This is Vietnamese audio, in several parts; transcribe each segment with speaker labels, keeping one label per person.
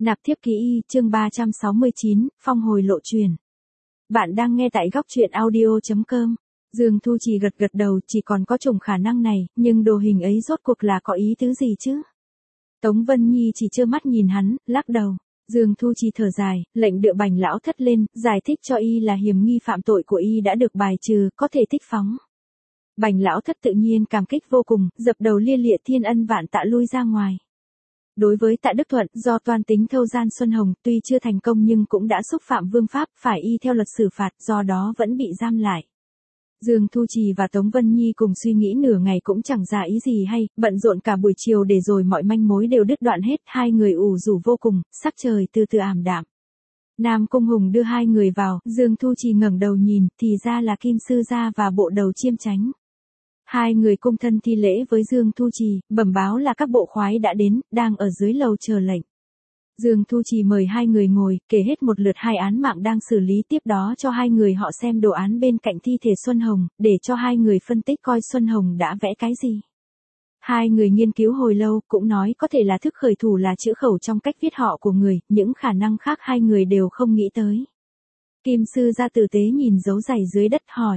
Speaker 1: Nạp thiếp ký y, chương 369, phong hồi lộ truyền. Bạn đang nghe tại góc truyện audio.com. Dương Thu Trì gật gật đầu, chỉ còn có chủng khả năng này, nhưng đồ hình ấy rốt cuộc là có ý tứ gì chứ? Tống Vân Nhi chỉ trơ mắt nhìn hắn, lắc đầu. Dương Thu Trì thở dài, lệnh Đựa Bành lão thất lên, giải thích cho y là hiểm nghi phạm tội của y đã được bài trừ, có thể thích phóng. Bành lão thất tự nhiên cảm kích vô cùng, dập đầu lia lịa thiên ân vạn tạ lui ra ngoài. Đối với Tạ Đức Thuận, do toan tính thâu gian Xuân Hồng, tuy chưa thành công nhưng cũng đã xúc phạm vương pháp, phải y theo luật xử phạt, do đó vẫn bị giam lại. Dương Thu Trì và Tống Vân Nhi cùng suy nghĩ nửa ngày cũng chẳng ra ý gì hay, bận rộn cả buổi chiều để rồi mọi manh mối đều đứt đoạn hết, hai người ủ rũ vô cùng, sắc trời từ từ ảm đạm. Nam Cung Hùng đưa hai người vào, Dương Thu Trì ngẩng đầu nhìn, thì ra là Kim Sư Gia và Bộ Đầu Chiêm Chánh. Hai người cung thân thi lễ với Dương Thu Trì, bẩm báo là các bộ khoái đã đến, đang ở dưới lầu chờ lệnh. Dương Thu Trì mời hai người ngồi, kể hết một lượt hai án mạng đang xử lý, tiếp đó cho hai người họ xem đồ án bên cạnh thi thể Xuân Hồng, để cho hai người phân tích coi Xuân Hồng đã vẽ cái gì. Hai người nghiên cứu hồi lâu, cũng nói có thể là thức khởi thủ là chữ khẩu trong cách viết họ của người, những khả năng khác hai người đều không nghĩ tới. Kim Sư Gia tử tế nhìn dấu giày dưới đất hỏi.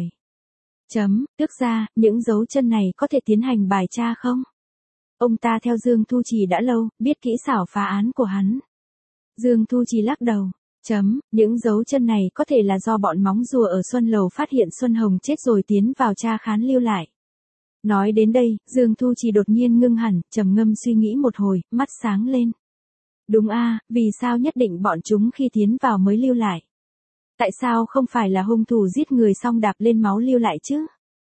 Speaker 1: Tước ra, những dấu chân này có thể tiến hành bài tra không? Ông ta theo Dương Thu Trì đã lâu, biết kỹ xảo phá án của hắn. Dương Thu Trì lắc đầu. Những dấu chân này có thể là do bọn móng rùa ở Xuân Lầu phát hiện Xuân Hồng chết rồi tiến vào tra khán lưu lại. Nói đến đây, Dương Thu Trì đột nhiên ngưng hẳn, trầm ngâm suy nghĩ một hồi, mắt sáng lên. Đúng a, vì sao nhất định bọn chúng khi tiến vào mới lưu lại? Tại sao không phải là hung thủ giết người xong đạp lên máu lưu lại chứ?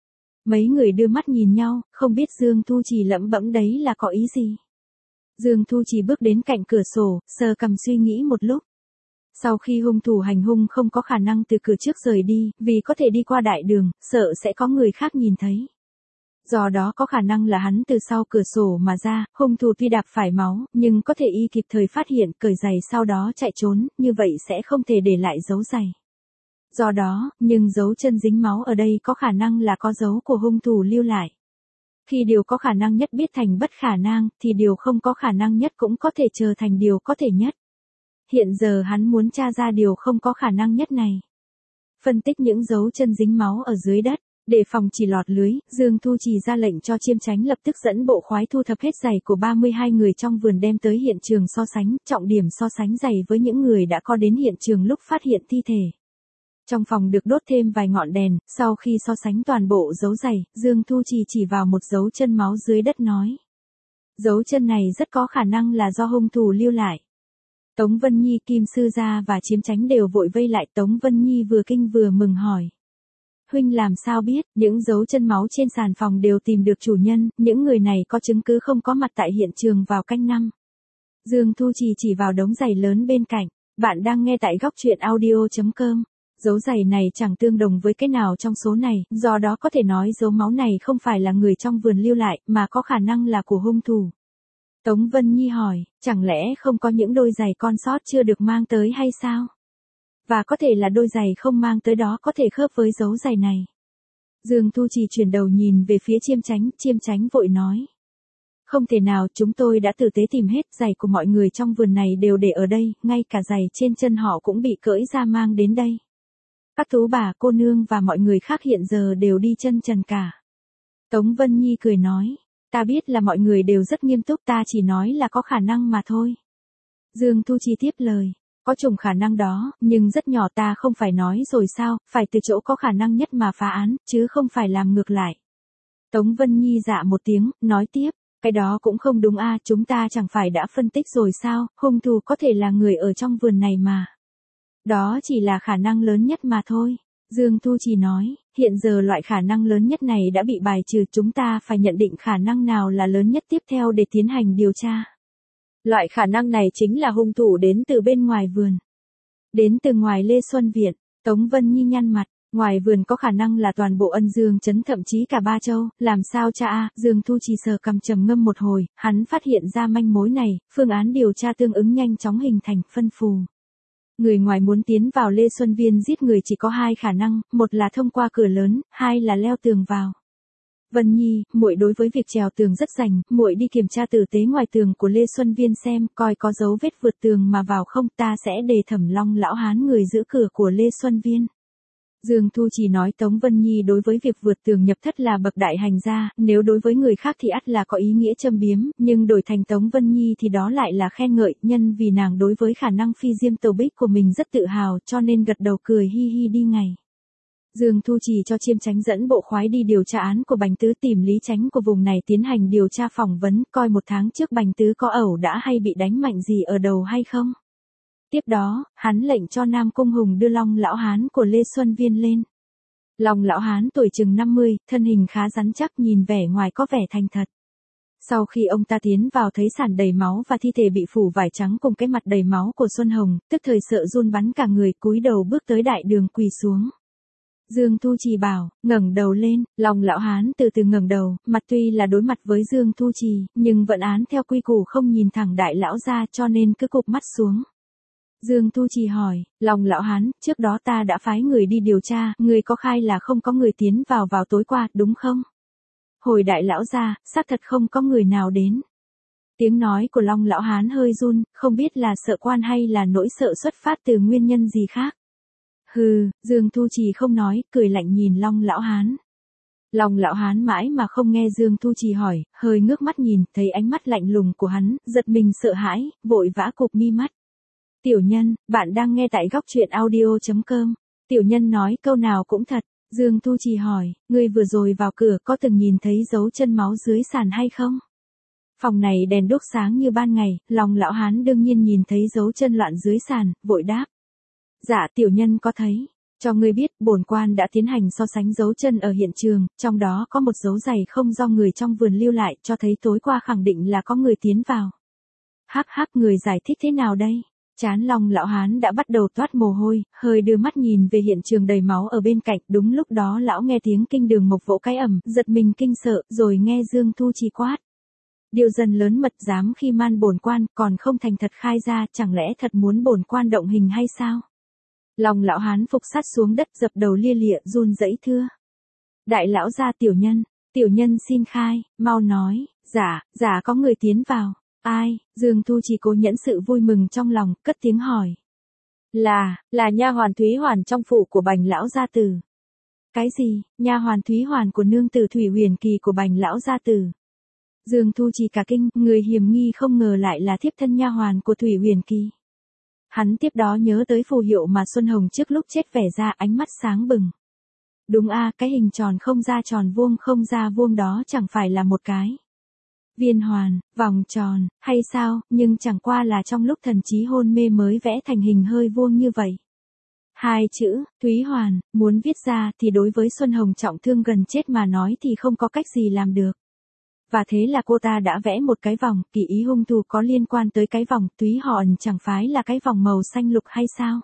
Speaker 1: Mấy người đưa mắt nhìn nhau, không biết Dương Thu Trì lẩm bẩm đấy là có ý gì. Dương Thu Trì bước đến cạnh cửa sổ, sờ cằm suy nghĩ một lúc. Sau khi hung thủ hành hung không có khả năng từ cửa trước rời đi, vì có thể đi qua đại đường, sợ sẽ có người khác nhìn thấy. Do đó có khả năng là hắn từ sau cửa sổ mà ra, hung thủ tuy đạp phải máu, nhưng có thể y kịp thời phát hiện, cởi giày sau đó chạy trốn, như vậy sẽ không thể để lại dấu giày. Do đó, nhưng dấu chân dính máu ở đây có khả năng là có dấu của hung thủ lưu lại. Khi điều có khả năng nhất biết thành bất khả năng, thì điều không có khả năng nhất cũng có thể trở thành điều có thể nhất. Hiện giờ hắn muốn tra ra điều không có khả năng nhất này. Phân tích những dấu chân dính máu ở dưới đất, để phòng chỉ lọt lưới, Dương Thu Trì ra lệnh cho Chiêm Chánh lập tức dẫn bộ khoái thu thập hết giày của 32 người trong vườn đem tới hiện trường so sánh, trọng điểm so sánh giày với những người đã có đến hiện trường lúc phát hiện thi thể. Trong phòng được đốt thêm vài ngọn đèn, sau khi so sánh toàn bộ dấu giày, Dương Thu Trì chỉ vào một dấu chân máu dưới đất nói. Dấu chân này rất có khả năng là do hung thủ lưu lại. Tống Vân Nhi, Kim Sư Gia và Chiêm Chánh đều vội vây lại. Tống Vân Nhi vừa kinh vừa mừng hỏi. Huynh làm sao biết, những dấu chân máu trên sàn phòng đều tìm được chủ nhân, những người này có chứng cứ không có mặt tại hiện trường vào canh 5. Dương Thu Trì chỉ vào đống giày lớn bên cạnh. Bạn đang nghe tại góc truyện audio.com. Dấu giày này chẳng tương đồng với cái nào trong số này, do đó có thể nói dấu máu này không phải là người trong vườn lưu lại, mà có khả năng là của hung thủ. Tống Vân Nhi hỏi, chẳng lẽ không có những đôi giày con sót chưa được mang tới hay sao? Và có thể là đôi giày không mang tới đó có thể khớp với dấu giày này. Dương Thu Trì chuyển đầu nhìn về phía Chiêm Chánh vội nói. Không thể nào, chúng tôi đã tử tế tìm hết, giày của mọi người trong vườn này đều để ở đây, ngay cả giày trên chân họ cũng bị cởi ra mang đến đây. Các tú bà, cô nương và mọi người khác hiện giờ đều đi chân trần cả. Tống Vân Nhi cười nói, ta biết là mọi người đều rất nghiêm túc, ta chỉ nói là có khả năng mà thôi. Dương Thu Trì tiếp lời, có chủng khả năng đó, nhưng rất nhỏ, ta không phải nói rồi sao, phải từ chỗ có khả năng nhất mà phá án, chứ không phải làm ngược lại. Tống Vân Nhi dạ một tiếng, nói tiếp, cái đó cũng không đúng a, chúng ta chẳng phải đã phân tích rồi sao, hung thủ có thể là người ở trong vườn này mà. Đó chỉ là khả năng lớn nhất mà thôi. Dương Thu Trì nói, hiện giờ loại khả năng lớn nhất này đã bị bài trừ, chúng ta phải nhận định khả năng nào là lớn nhất tiếp theo để tiến hành điều tra. Loại khả năng này chính là hung thủ đến từ bên ngoài vườn. Đến từ ngoài Lê Xuân Viện. Tống Vân Nhi nhăn mặt, ngoài vườn có khả năng là toàn bộ Ân Dương trấn, thậm chí cả Ba Châu, làm sao cha a? Dương Thu Trì sờ cằm trầm ngâm một hồi, hắn phát hiện ra manh mối này, phương án điều tra tương ứng nhanh chóng hình thành, phân phù. Người ngoài muốn tiến vào Lê Xuân Viên giết người chỉ có hai khả năng, một là thông qua cửa lớn, hai là leo tường vào. Vân Nhi, muội đối với việc trèo tường rất rành, muội đi kiểm tra tử tế ngoài tường của Lê Xuân Viên xem, coi có dấu vết vượt tường mà vào không, ta sẽ đề thẩm Long lão hán người giữ cửa của Lê Xuân Viên. Dương Thu Trì nói Tống Vân Nhi đối với việc vượt tường nhập thất là bậc đại hành gia, nếu đối với người khác thì ắt là có ý nghĩa châm biếm, nhưng đổi thành Tống Vân Nhi thì đó lại là khen ngợi, nhân vì nàng đối với khả năng phi diêm tàu bích của mình rất tự hào, cho nên gật đầu cười hi hi đi ngày. Dương Thu Trì cho Chiêm Chánh dẫn bộ khoái đi điều tra án của Bành Tứ, tìm lý chánh của vùng này tiến hành điều tra phỏng vấn, coi 1 tháng trước Bành Tứ có ẩu đả hay bị đánh mạnh gì ở đầu hay không. Tiếp đó, hắn lệnh cho Nam Cung Hùng đưa Long lão hán của Lê Xuân Viên lên. Long lão hán tuổi chừng 50, thân hình khá rắn chắc, nhìn vẻ ngoài có vẻ thành thật. Sau khi ông ta tiến vào thấy sàn đầy máu và thi thể bị phủ vải trắng cùng cái mặt đầy máu của Xuân Hồng, tức thời sợ run bắn cả người, cúi đầu bước tới đại đường quỳ xuống. Dương Thu Trì bảo, ngẩng đầu lên, Long lão hán từ từ ngẩng đầu, mặt tuy là đối mặt với Dương Thu Trì, nhưng vẫn án theo quy củ không nhìn thẳng đại lão ra, cho nên cứ cụp mắt xuống. Dương Thu Trì hỏi, Long lão hán, trước đó ta đã phái người đi điều tra, người có khai là không có người tiến vào tối qua, đúng không? Hồi đại lão ra, xác thật không có người nào đến. Tiếng nói của Long lão hán hơi run, không biết là sợ quan hay là nỗi sợ xuất phát từ nguyên nhân gì khác. Hừ, Dương Thu Trì không nói, cười lạnh nhìn Long lão hán. Long lão hán mãi mà không nghe Dương Thu Trì hỏi, hơi ngước mắt nhìn, thấy ánh mắt lạnh lùng của hắn, giật mình sợ hãi, vội vã cụp mi mắt. Tiểu nhân, bạn đang nghe tại góc truyện audio.com. Tiểu nhân nói câu nào cũng thật. Dương Thu Trì hỏi, ngươi vừa rồi vào cửa có từng nhìn thấy dấu chân máu dưới sàn hay không? Phòng này đèn đuốc sáng như ban ngày, Long lão hán đương nhiên nhìn thấy dấu chân loạn dưới sàn, vội đáp. Dạ tiểu nhân có thấy. Cho ngươi biết, bổn quan đã tiến hành so sánh dấu chân ở hiện trường, trong đó có một dấu giày không do người trong vườn lưu lại, cho thấy tối qua khẳng định là có người tiến vào. Hắc hắc, người giải thích thế nào đây? Trán Long lão hán đã bắt đầu toát mồ hôi, hơi đưa mắt nhìn về hiện trường đầy máu ở bên cạnh, đúng lúc đó lão nghe tiếng kinh đường mộc vỗ cái ầm, giật mình kinh sợ, rồi nghe Dương Thu Trì quát. Điều dân lớn mật dám khi man bổn quan, còn không thành thật khai ra, chẳng lẽ thật muốn bổn quan động hình hay sao? Long lão hán phục sát xuống đất, dập đầu lia lịa, run rẩy thưa. Đại lão gia, tiểu nhân xin khai, mau nói, dạ có người tiến vào. Ai? Dương Thu Trì cố nhẫn sự vui mừng trong lòng, cất tiếng hỏi. Là nha hoàn Thúy Hoàn trong phủ của Bành lão gia tử. Cái gì? Nha hoàn Thúy Hoàn của nương tử Thủy Huyền Kỳ của Bành lão gia tử? Dương Thu Trì cả kinh, người hiểm nghi không ngờ lại là thiếp thân nha hoàn của Thủy Huyền Kỳ. Hắn tiếp đó nhớ tới phù hiệu mà Xuân Hồng trước lúc chết vẽ ra, ánh mắt sáng bừng. Đúng a, cái hình tròn không ra tròn, vuông không ra vuông đó chẳng phải là một cái viên hoàn, vòng tròn, hay sao, nhưng chẳng qua là trong lúc thần trí hôn mê mới vẽ thành hình hơi vuông như vậy. 2 chữ, Thúy Hoàn, muốn viết ra thì đối với Xuân Hồng trọng thương gần chết mà nói thì không có cách gì làm được. Và thế là cô ta đã vẽ một cái vòng, kỳ ý hung thủ có liên quan tới cái vòng, Thúy Hòn chẳng phải là cái vòng màu xanh lục hay sao?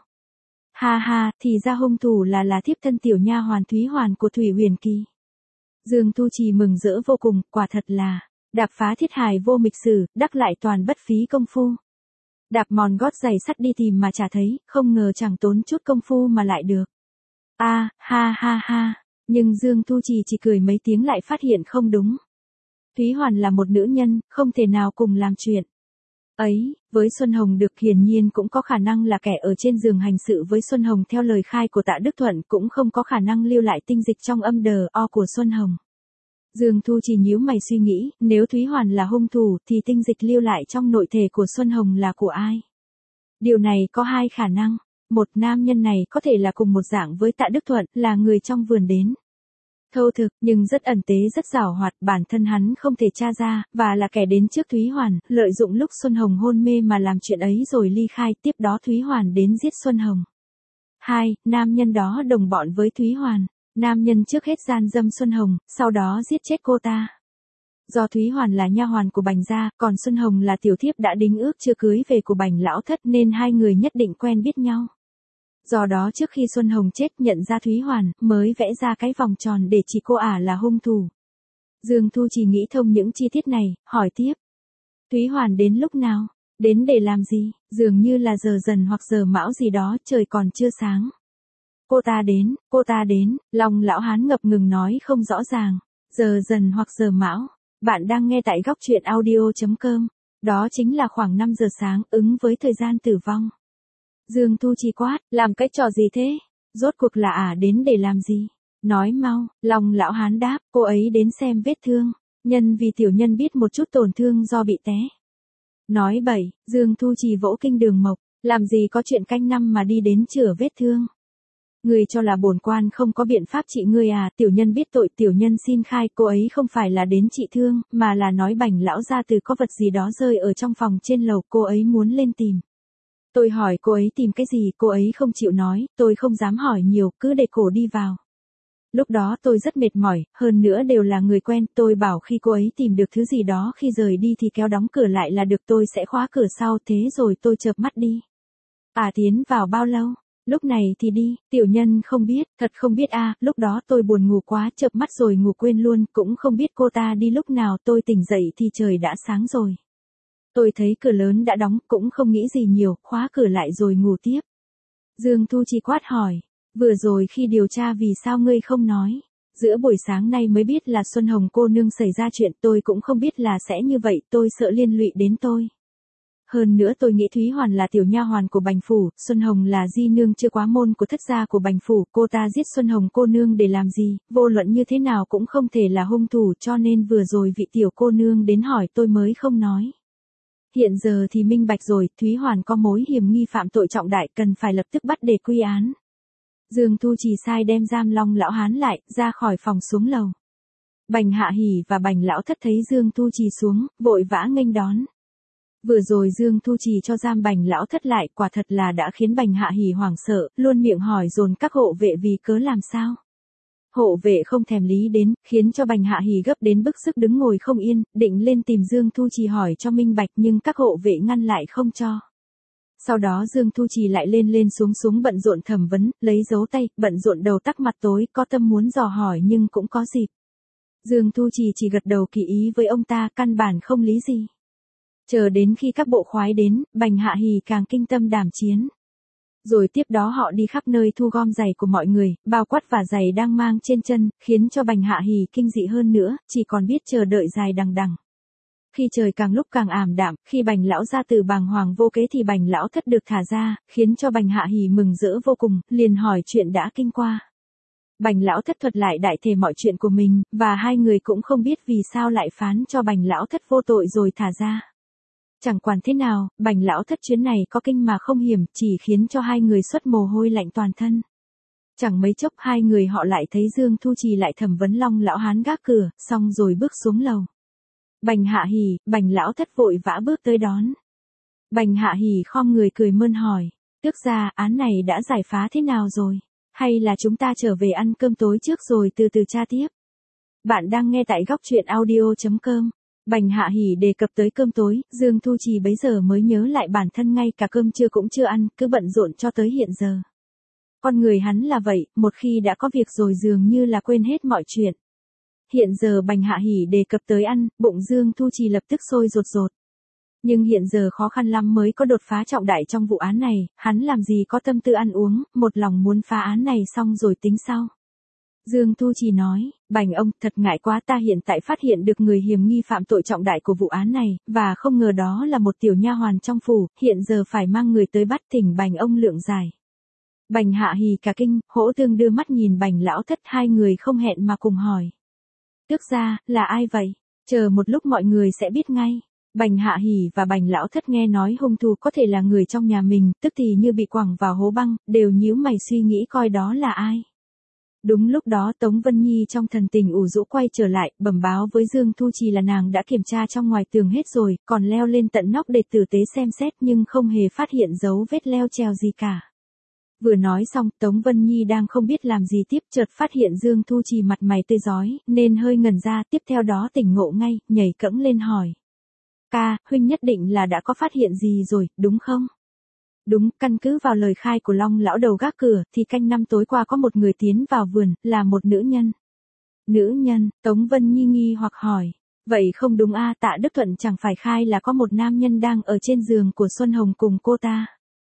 Speaker 1: Ha ha, thì ra hung thủ là thiếp thân tiểu nha hoàn Thúy Hoàn của Thủy Huyền Kỳ. Dương Thu Trì mừng rỡ vô cùng, quả thật là đạp phá thiết hài vô mịch sử, đắc lại toàn bất phí công phu. Đạp mòn gót giày sắt đi tìm mà chả thấy, không ngờ chẳng tốn chút công phu mà lại được. Ha ha, nhưng Dương Thu Trì chỉ cười mấy tiếng lại phát hiện không đúng. Thúy Hoàn là một nữ nhân, không thể nào cùng làm chuyện ấy, với Xuân Hồng được, hiển nhiên cũng có khả năng là kẻ ở trên giường hành sự với Xuân Hồng theo lời khai của Tạ Đức Thuận, cũng không có khả năng lưu lại tinh dịch trong âm đờ o của Xuân Hồng. Dương Thu Trì nhíu mày suy nghĩ, nếu Thúy Hoàn là hung thủ thì tinh dịch lưu lại trong nội thể của Xuân Hồng là của ai? Điều này có 2 khả năng, một, nam nhân này có thể là cùng một dạng với Tạ Đức Thuận, là người trong vườn đến thâu thực, nhưng rất ẩn tế rất giảo hoạt, bản thân hắn không thể tra ra, và là kẻ đến trước Thúy Hoàn, lợi dụng lúc Xuân Hồng hôn mê mà làm chuyện ấy rồi ly khai, tiếp đó Thúy Hoàn đến giết Xuân Hồng. 2. Nam nhân đó đồng bọn với Thúy Hoàn. Nam nhân trước hết gian dâm Xuân Hồng, sau đó giết chết cô ta. Do Thúy Hoàn là nha hoàn của Bành gia, còn Xuân Hồng là tiểu thiếp đã đính ước chưa cưới về của Bành lão thất, nên 2 người nhất định quen biết nhau. Do đó trước khi Xuân Hồng chết nhận ra Thúy Hoàn, mới vẽ ra cái vòng tròn để chỉ cô ả là hung thủ. Dương Thu Trì nghĩ thông những chi tiết này, hỏi tiếp. Thúy Hoàn đến lúc nào? Đến để làm gì? Dường như là giờ dần hoặc giờ mão gì đó, trời còn chưa sáng. Cô ta đến, Long lão hán ngập ngừng nói không rõ ràng. Giờ dần hoặc giờ mão. Bạn đang nghe tại góc truyện audio.com. Đó chính là khoảng 5 giờ sáng ứng với thời gian tử vong. Dương Thu Chi quát, làm cái trò gì thế? Rốt cuộc là đến để làm gì? Nói mau, Long lão hán đáp, cô ấy đến xem vết thương. Nhân vì tiểu nhân biết một chút tổn thương do bị té. Nói bậy, Dương Thu Chi vỗ kinh Đường Mộc, làm gì có chuyện canh năm mà đi đến chữa vết thương. Ngươi cho là bổn quan không có biện pháp trị ngươi à? Tiểu nhân biết tội, tiểu nhân xin khai, cô ấy không phải là đến trị thương, mà là nói Bành lão gia từ có vật gì đó rơi ở trong phòng trên lầu, cô ấy muốn lên tìm. Tôi hỏi cô ấy tìm cái gì, cô ấy không chịu nói, tôi không dám hỏi nhiều, cứ để cổ đi vào. Lúc đó tôi rất mệt mỏi, hơn nữa đều là người quen, tôi bảo khi cô ấy tìm được thứ gì đó khi rời đi thì kéo đóng cửa lại là được, tôi sẽ khóa cửa sau, thế rồi tôi chợp mắt đi. Tiến vào bao lâu? Lúc này thì đi, tiểu nhân không biết, thật không biết lúc đó tôi buồn ngủ quá, chợp mắt rồi ngủ quên luôn, cũng không biết cô ta đi lúc nào, tôi tỉnh dậy thì trời đã sáng rồi. Tôi thấy cửa lớn đã đóng, cũng không nghĩ gì nhiều, khóa cửa lại rồi ngủ tiếp. Dương Thu Chi quát hỏi, vừa rồi khi điều tra vì sao ngươi không nói? Giữa buổi sáng nay mới biết là Xuân Hồng cô nương xảy ra chuyện, tôi cũng không biết là sẽ như vậy, tôi sợ liên lụy đến tôi. Hơn nữa tôi nghĩ Thúy Hoàn là tiểu nha hoàn của Bành phủ, Xuân Hồng là di nương chưa quá môn của thất gia của Bành phủ, cô ta giết Xuân Hồng cô nương để làm gì, vô luận như thế nào cũng không thể là hung thủ, cho nên vừa rồi vị tiểu cô nương đến hỏi tôi mới không nói. Hiện giờ thì minh bạch rồi, Thúy Hoàn có mối hiểm nghi phạm tội trọng đại, cần phải lập tức bắt để quy án. Dương Thu Chi sai đem giam Long lão hán lại, ra khỏi phòng xuống lầu. Bành Hạ Hỉ và Bành lão thất thấy Dương Thu Chi xuống, vội vã nghênh đón. Vừa rồi Dương Thu Chi cho giam Bành lão thất lại, quả thật là đã khiến Bành Hạ Hỉ hoảng sợ, luôn miệng hỏi dồn các hộ vệ vì cớ làm sao. Hộ vệ không thèm lý đến, khiến cho Bành Hạ Hỉ gấp đến bức sức đứng ngồi không yên, định lên tìm Dương Thu Chi hỏi cho minh bạch nhưng các hộ vệ ngăn lại không cho. Sau đó Dương Thu Chi lại lên xuống bận rộn thẩm vấn, lấy dấu tay, bận rộn đầu tắc mặt tối, có tâm muốn dò hỏi nhưng cũng có dịp. Dương Thu Chi chỉ gật đầu kỳ ý với ông ta, căn bản không lý gì. Chờ đến khi các bộ khoái đến, Bành Hạ Hỉ càng kinh tâm đảm chiến. Rồi tiếp đó họ đi khắp nơi thu gom giày của mọi người, bao quát và giày đang mang trên chân, khiến cho Bành Hạ Hỉ kinh dị hơn nữa, chỉ còn biết chờ đợi dài đằng đằng. Khi trời càng lúc càng ảm đạm, khi Bành lão gia từ bàng hoàng vô kế thì Bành lão thất được thả ra, khiến cho Bành Hạ Hỉ mừng rỡ vô cùng, liền hỏi chuyện đã kinh qua. Bành lão thất thuật lại đại thể mọi chuyện của mình, và hai người cũng không biết vì sao lại phán cho Bành lão thất vô tội rồi thả ra. Chẳng quản thế nào, Bành lão thất chuyến này có kinh mà không hiểm, chỉ khiến cho hai người xuất mồ hôi lạnh toàn thân. Chẳng mấy chốc hai người họ lại thấy Dương Thu Chi lại thẩm vấn Long lão hán gác cửa, xong rồi bước xuống lầu. Bành Hạ Hỉ, Bành lão thất vội vã bước tới đón. Bành Hạ Hỉ khom người cười mơn hỏi, tước gia, án này đã giải phá thế nào rồi? Hay là chúng ta trở về ăn cơm tối trước rồi từ từ tra tiếp? Bạn đang nghe tại góc truyện audio.com. Bành Hạ Hỉ đề cập tới cơm tối, Dương Thu Chi bấy giờ mới nhớ lại bản thân ngay cả cơm trưa cũng chưa ăn, cứ bận rộn cho tới hiện giờ. Con người hắn là vậy, một khi đã có việc rồi dường như là quên hết mọi chuyện. Hiện giờ Bành Hạ Hỉ đề cập tới ăn, bụng Dương Thu Chi lập tức sôi rột rột. Nhưng hiện giờ khó khăn lắm mới có đột phá trọng đại trong vụ án này, hắn làm gì có tâm tư ăn uống, một lòng muốn phá án này xong rồi tính sau. Dương Thu Chi nói, Bành ông, thật ngại quá, ta hiện tại phát hiện được người hiểm nghi phạm tội trọng đại của vụ án này, và không ngờ đó là một tiểu nha hoàn trong phủ, hiện giờ phải mang người tới bắt, thỉnh Bành ông lượng giải. Bành Hạ Hỉ cả kinh, hỗ tương đưa mắt nhìn Bành lão thất, hai người không hẹn mà cùng hỏi. Tước gia, là ai vậy? Chờ một lúc mọi người sẽ biết ngay. Bành Hạ Hỉ và Bành lão thất nghe nói hung thủ có thể là người trong nhà mình, tức thì như bị quẳng vào hố băng, đều nhíu mày suy nghĩ coi đó là ai. Đúng lúc đó Tống Vân Nhi trong thần tình ủ rũ quay trở lại, bẩm báo với Dương Thu Chi là nàng đã kiểm tra trong ngoài tường hết rồi, còn leo lên tận nóc để tử tế xem xét nhưng không hề phát hiện dấu vết leo trèo gì cả. Vừa nói xong, Tống Vân Nhi đang không biết làm gì tiếp, chợt phát hiện Dương Thu Chi mặt mày tươi rói, nên hơi ngẩn ra, tiếp theo đó tỉnh ngộ ngay, nhảy cẫng lên hỏi. Ca, huynh nhất định là đã có phát hiện gì rồi, đúng không? Đúng, căn cứ vào lời khai của Long lão đầu gác cửa, thì canh năm tối qua có một người tiến vào vườn, là một nữ nhân. Nữ nhân, Tống Vân Nhi nghi hoặc hỏi. Vậy không đúng Tạ Đức Thuận chẳng phải khai là có một nam nhân đang ở trên giường của Xuân Hồng cùng cô ta.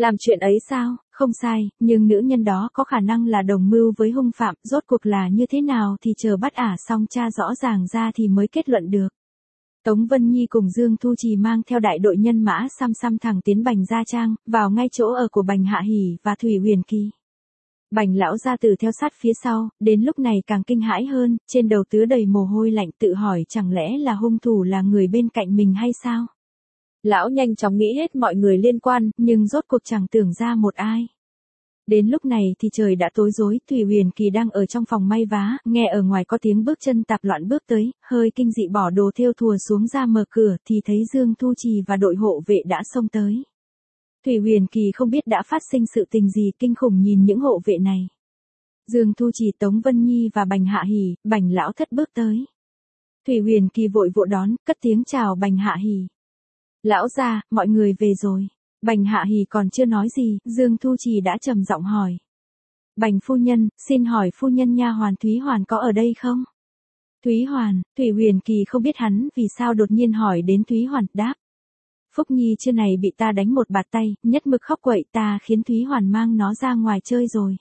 Speaker 1: Làm chuyện ấy sao? Không sai, nhưng nữ nhân đó có khả năng là đồng mưu với hung phạm, rốt cuộc là như thế nào thì chờ bắt ả xong tra rõ ràng ra thì mới kết luận được. Tống Vân Nhi cùng Dương Thu Trì mang theo đại đội nhân mã xăm xăm thẳng tiến Bành Gia Trang, vào ngay chỗ ở của Bành Hạ Hỷ và Thủy Huyền Kỳ. Bành lão gia tử theo sát phía sau, đến lúc này càng kinh hãi hơn, trên đầu tứa đầy mồ hôi lạnh tự hỏi chẳng lẽ là hung thủ là người bên cạnh mình hay sao? Lão nhanh chóng nghĩ hết mọi người liên quan, nhưng rốt cuộc chẳng tưởng ra một ai. Đến lúc này thì trời đã tối rối, Thủy Huyền Kỳ đang ở trong phòng may vá, nghe ở ngoài có tiếng bước chân tạp loạn bước tới, hơi kinh dị bỏ đồ thêu thùa xuống ra mở cửa thì thấy Dương Thu Trì và đội hộ vệ đã xông tới. Thủy Huyền Kỳ không biết đã phát sinh sự tình gì kinh khủng nhìn những hộ vệ này. Dương Thu Trì, Tống Vân Nhi và Bành Hạ Hỷ, Bành lão thất bước tới. Thủy Huyền Kỳ vội vội đón, cất tiếng chào Bành Hạ Hỷ. Lão gia, mọi người về rồi. Bành Hạ Hỷ còn chưa nói gì, Dương Thu Trì đã trầm giọng hỏi. Bành phu nhân, xin hỏi phu nhân nha hoàn Thúy Hoàn có ở đây không? Thúy Hoàn, Thủy Huyền Kỳ không biết hắn vì sao đột nhiên hỏi đến Thúy Hoàn, đáp. Phúc Nhi trưa này bị ta đánh một bạt tay, nhất mực khóc quậy ta khiến Thúy Hoàn mang nó ra ngoài chơi rồi.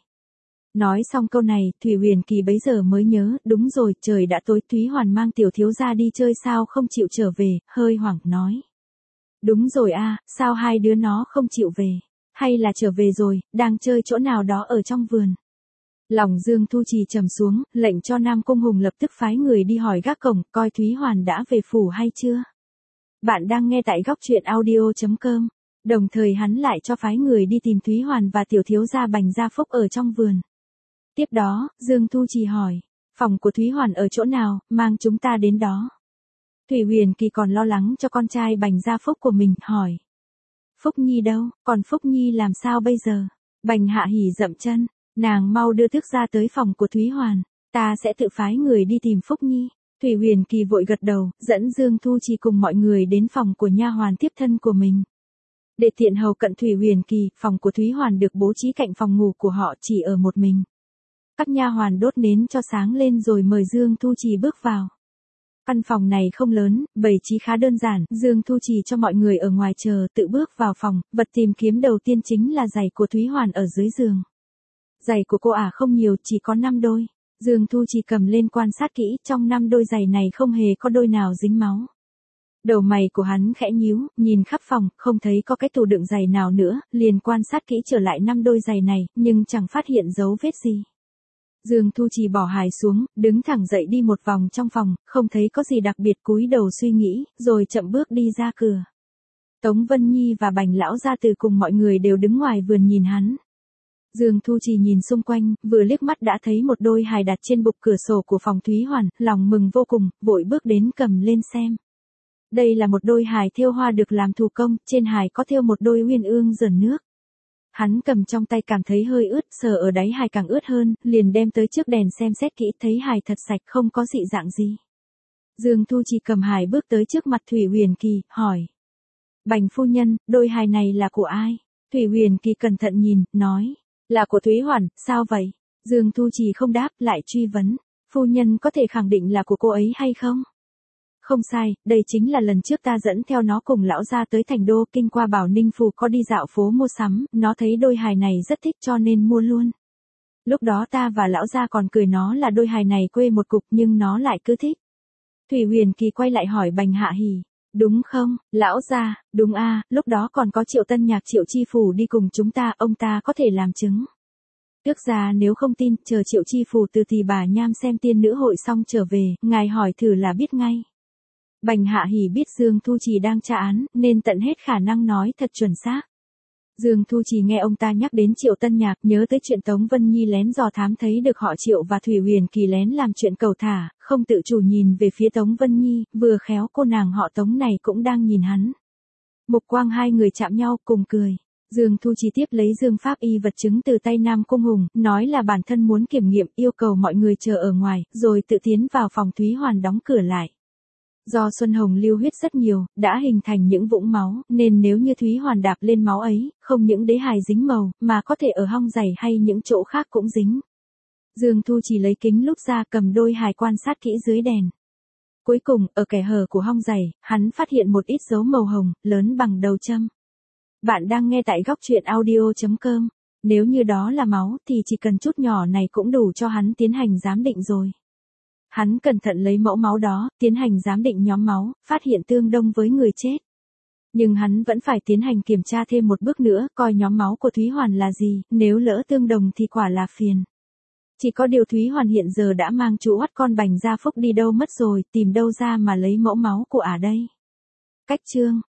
Speaker 1: Nói xong câu này, Thủy Huyền Kỳ bấy giờ mới nhớ, đúng rồi, trời đã tối, Thúy Hoàn mang tiểu thiếu gia đi chơi sao không chịu trở về, hơi hoảng nói. Đúng rồi a, sao hai đứa nó không chịu về? Hay là trở về rồi, đang chơi chỗ nào đó ở trong vườn? Lòng Dương Thu Trì trầm xuống, lệnh cho Nam Cung Hùng lập tức phái người đi hỏi gác cổng, coi Thúy Hoàn đã về phủ hay chưa? Bạn đang nghe tại góc truyện audio.com. Đồng thời hắn lại cho phái người đi tìm Thúy Hoàn và tiểu thiếu gia Bành Gia Phúc ở trong vườn. Tiếp đó, Dương Thu Trì hỏi, phòng của Thúy Hoàn ở chỗ nào, mang chúng ta đến đó. Thủy Huyền Kỳ còn lo lắng cho con trai Bành Gia Phúc của mình, hỏi. Phúc Nhi đâu, còn Phúc Nhi làm sao bây giờ? Bành Hạ Hỷ dậm chân, nàng mau đưa thức ra tới phòng của Thúy Hoàn, ta sẽ tự phái người đi tìm Phúc Nhi. Thủy Huyền Kỳ vội gật đầu, dẫn Dương Thu Trì cùng mọi người đến phòng của nha hoàn tiếp thân của mình. Để tiện hầu cận Thủy Huyền Kỳ, phòng của Thúy Hoàn được bố trí cạnh phòng ngủ của họ chỉ ở một mình. Các nha hoàn đốt nến cho sáng lên rồi mời Dương Thu Trì bước vào. Căn phòng này không lớn, bày trí khá đơn giản, Dương Thu Trì cho mọi người ở ngoài chờ, tự bước vào phòng, vật tìm kiếm đầu tiên chính là giày của Thúy Hoàn ở dưới giường. Giày của cô ả không nhiều, chỉ có 5 đôi. Dương Thu Trì cầm lên quan sát kỹ, trong 5 đôi giày này không hề có đôi nào dính máu. Đầu mày của hắn khẽ nhíu, nhìn khắp phòng, không thấy có cái tủ đựng giày nào nữa, liền quan sát kỹ trở lại 5 đôi giày này, nhưng chẳng phát hiện dấu vết gì. Dương Thu Trì bỏ hài xuống, đứng thẳng dậy đi một vòng trong phòng, không thấy có gì đặc biệt, cúi đầu suy nghĩ, rồi chậm bước đi ra cửa. Tống Vân Nhi và Bành lão gia tử cùng mọi người đều đứng ngoài vườn nhìn hắn. Dương Thu Trì nhìn xung quanh, vừa liếc mắt đã thấy một đôi hài đặt trên bục cửa sổ của phòng Thúy Hoàn, lòng mừng vô cùng, vội bước đến cầm lên xem. Đây là một đôi hài thêu hoa được làm thủ công, trên hài có thêu một đôi uyên ương rờn nước. Hắn cầm trong tay cảm thấy hơi ướt, sờ ở đáy hài càng ướt hơn, liền đem tới trước đèn xem xét kỹ, thấy hài thật sạch, không có dị dạng gì. Dương Thu Trì cầm hài bước tới trước mặt Thủy Huyền Kỳ, hỏi. Bành phu nhân, đôi hài này là của ai? Thủy Huyền Kỳ cẩn thận nhìn, nói. Là của Thúy Hoàn, sao vậy? Dương Thu Trì không đáp, lại truy vấn. Phu nhân có thể khẳng định là của cô ấy hay không? Không sai, đây chính là lần trước ta dẫn theo nó cùng lão gia tới thành đô, kinh qua Bảo Ninh Phủ có đi dạo phố mua sắm, nó thấy đôi hài này rất thích cho nên mua luôn. Lúc đó ta và lão gia còn cười nó là đôi hài này quê một cục nhưng nó lại cứ thích. Thủy Huyền Kỳ quay lại hỏi Bành Hạ Hỷ, đúng không, lão gia, đúng a, lúc đó còn có Triệu Tân Nhạc Triệu Chi Phủ đi cùng chúng ta, ông ta có thể làm chứng. Tước gia nếu không tin, chờ Triệu Chi Phủ từ Tỳ Bà Nham xem tiên nữ hội xong trở về, ngài hỏi thử là biết ngay. Bành Hạ Hỷ biết Dương Thu Trì đang tra án, nên tận hết khả năng nói thật chuẩn xác. Dương Thu Trì nghe ông ta nhắc đến Triệu Tân Nhạc, nhớ tới chuyện Tống Vân Nhi lén dò thám thấy được họ Triệu và Thủy Huyền Kỳ lén làm chuyện cầu thả, không tự chủ nhìn về phía Tống Vân Nhi, vừa khéo cô nàng họ Tống này cũng đang nhìn hắn. Mục quang hai người chạm nhau, cùng cười. Dương Thu Trì tiếp lấy dương pháp y vật chứng từ tay Nam Cung Hùng, nói là bản thân muốn kiểm nghiệm, yêu cầu mọi người chờ ở ngoài, rồi tự tiến vào phòng Thúy Hoàn đóng cửa lại. Do Xuân Hồng lưu huyết rất nhiều, đã hình thành những vũng máu, nên nếu như Thúy Hoàn đạp lên máu ấy, không những đế hài dính màu, mà có thể ở hông giày hay những chỗ khác cũng dính. Dương Thu Trì lấy kính lúp ra, cầm đôi hài quan sát kỹ dưới đèn. Cuối cùng, ở kẻ hở của hông giày, hắn phát hiện một ít dấu màu hồng, lớn bằng đầu châm. Bạn đang nghe tại góc truyện audio.com. Nếu như đó là máu thì chỉ cần chút nhỏ này cũng đủ cho hắn tiến hành giám định rồi. Hắn cẩn thận lấy mẫu máu đó, tiến hành giám định nhóm máu, phát hiện tương đồng với người chết. Nhưng hắn vẫn phải tiến hành kiểm tra thêm một bước nữa, coi nhóm máu của Thúy Hoàn là gì, nếu lỡ tương đồng thì quả là phiền. Chỉ có điều Thúy Hoàn hiện giờ đã mang chú oắt con Bành Gia Phúc đi đâu mất rồi, tìm đâu ra mà lấy mẫu máu của ả đây. Cách chương